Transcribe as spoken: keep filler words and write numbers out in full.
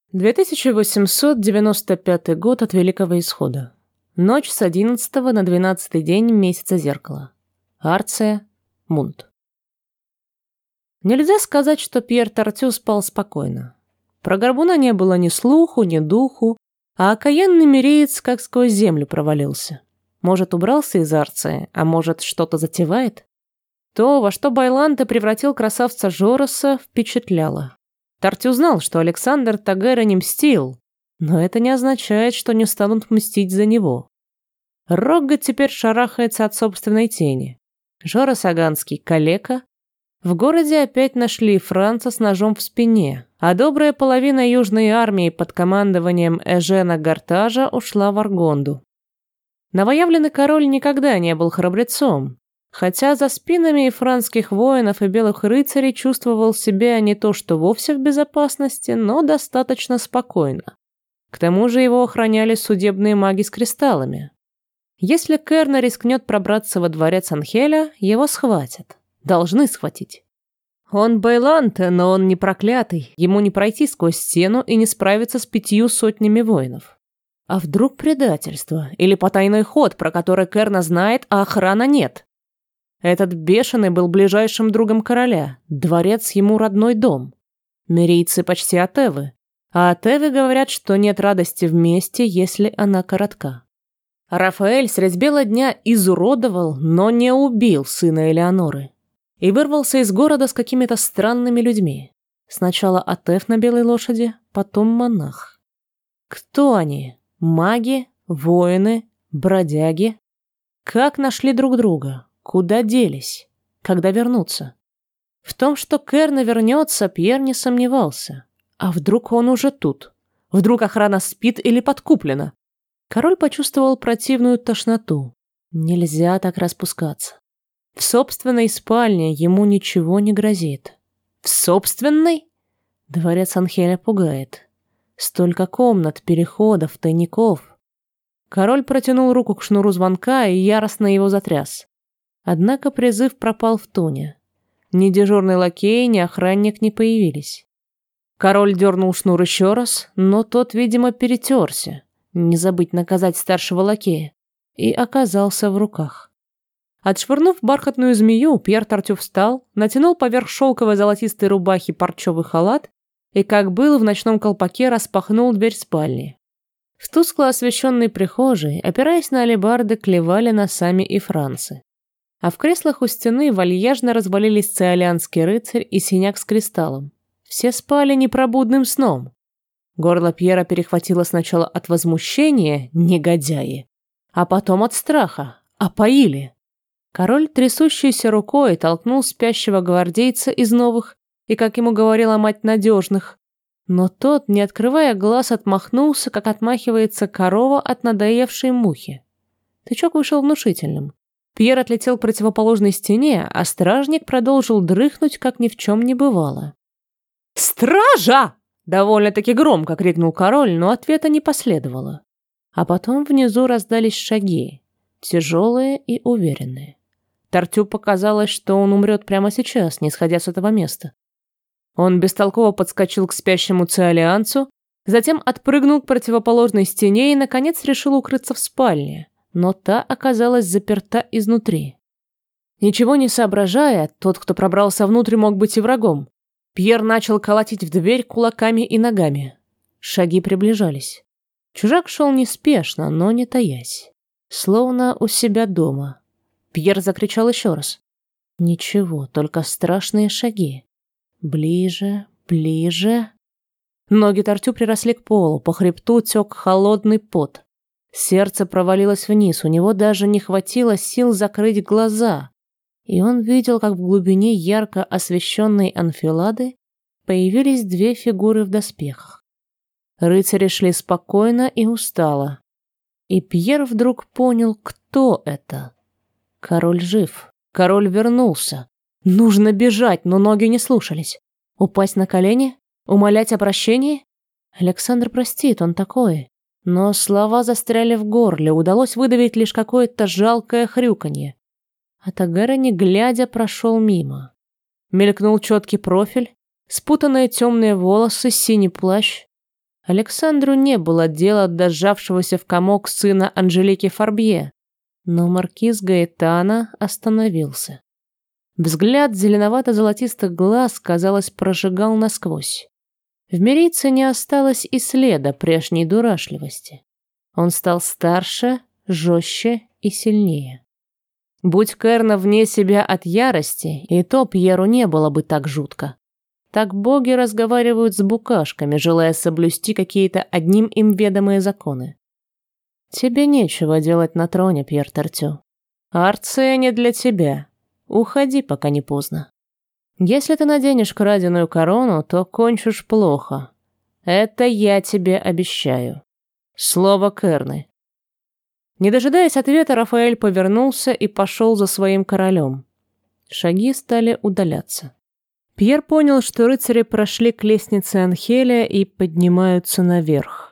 две тысячи восемьсот девяносто пятый год от Великого Исхода. Ночь с одиннадцатого на двенадцатый день месяца зеркала. Арция, Мунт. Нельзя сказать, что Пьер Тартю спал спокойно. Про горбуна не было ни слуху, ни духу, а окаянный миреец как сквозь землю провалился. Может, убрался из Арции, а может, что-то затевает? То, во что Байланте превратил красавца Жороса, впечатляло. Тартю знал, что Александр Тагера не мстил, но это не означает, что не станут мстить за него. Рогга теперь шарахается от собственной тени. Жорос Аганский – калека. В городе опять нашли Франца с ножом в спине, а добрая половина южной армии под командованием Эжена Гартажа ушла в Аргонду. Новоявленный король никогда не был храбрецом, хотя за спинами и франских воинов и белых рыцарей чувствовал себя не то что вовсе в безопасности, но достаточно спокойно. К тому же его охраняли судебные маги с кристаллами. Если Керна рискнет пробраться во дворец Анхеля, его схватят. Должны схватить. Он Байланте, но он не проклятый, ему не пройти сквозь стену и не справиться с пятью сотнями воинов. А вдруг предательство или потайной ход, про который Керна знает, а охрана нет? Этот бешеный был ближайшим другом короля, дворец ему родной дом. Мирийцы почти атевы, а атевы говорят, что нет радости вместе, если она коротка. Рафаэль средь бела дня изуродовал, но не убил сына Элеоноры. И вырвался из города с какими-то странными людьми. Сначала атев на белой лошади, потом монах. Кто они? Маги? Воины? Бродяги? Как нашли друг друга? Куда делись? Когда вернутся? В том, что Керна вернется, Пьер не сомневался. А вдруг он уже тут? Вдруг охрана спит или подкуплена? Король почувствовал противную тошноту. Нельзя так распускаться. В собственной спальне ему ничего не грозит. В собственной? Дворец Анхеля пугает. Столько комнат, переходов, тайников. Король протянул руку к шнуру звонка и яростно его затряс. Однако призыв пропал в туне. Ни дежурный лакей, ни охранник не появились. Король дернул шнур еще раз, но тот, видимо, перетерся. Не забыть наказать старшего лакея. И оказался в руках. Отшвырнув бархатную змею, Пьер Тартю встал, натянул поверх шелковой золотистой рубахи парчевый халат и, как был в ночном колпаке, распахнул дверь спальни. В тускло освещенной прихожей, опираясь на алебарды, клевали носами и францы. А в креслах у стены вальяжно развалились циолианский рыцарь и синяк с кристаллом. Все спали непробудным сном. Горло Пьера перехватило сначала от возмущения, негодяи, а потом от страха, опоили. Король трясущейся рукой толкнул спящего гвардейца из новых и, как ему говорила мать, надежных. Но тот, не открывая глаз, отмахнулся, как отмахивается корова от надоевшей мухи. Тычок вышел внушительным. Пьер отлетел к противоположной стене, а стражник продолжил дрыхнуть, как ни в чем не бывало. «Стража!» — довольно-таки громко крикнул король, но ответа не последовало. А потом внизу раздались шаги, тяжелые и уверенные. Тартю показалось, что он умрет прямо сейчас, не сходя с этого места. Он бестолково подскочил к спящему циолианцу, затем отпрыгнул к противоположной стене и, наконец, решил укрыться в спальне, но та оказалась заперта изнутри. Ничего не соображая, тот, кто пробрался внутрь, мог быть и врагом. Пьер начал колотить в дверь кулаками и ногами. Шаги приближались. Чужак шел неспешно, но не таясь, словно у себя дома. Пьер закричал еще раз. Ничего, только страшные шаги. Ближе, ближе. Ноги Тартю приросли к полу, по хребту тек холодный пот. Сердце провалилось вниз, у него даже не хватило сил закрыть глаза. И он видел, как в глубине ярко освещенной анфилады появились две фигуры в доспехах. Рыцари шли спокойно и устало. И Пьер вдруг понял, кто это. Король жив. Король вернулся. Нужно бежать, но ноги не слушались. Упасть на колени? Умолять о прощении? Александр простит, он такой. Но слова застряли в горле, удалось выдавить лишь какое-то жалкое хрюканье. А Тагера, не глядя, прошел мимо. Мелькнул четкий профиль, спутанные темные волосы, синий плащ. Александру не было дела до сжавшегося в комок сына Анжелики Фарбье, но маркиз Гаэтано остановился. Взгляд зеленовато-золотистых глаз, казалось, прожигал насквозь. В Мерийце не осталось и следа прежней дурашливости. Он стал старше, жестче и сильнее. Будь Керна вне себя от ярости, и то Пьеру не было бы так жутко. Так боги разговаривают с букашками, желая соблюсти какие-то одним им ведомые законы. Тебе нечего делать на троне, Пьер Тартю. Арция не для тебя. Уходи, пока не поздно. Если ты наденешь краденую корону, то кончишь плохо. Это я тебе обещаю. Слово Керны. Не дожидаясь ответа, Рафаэль повернулся и пошел за своим королем. Шаги стали удаляться. Пьер понял, что рыцари прошли к лестнице Анхеля и поднимаются наверх.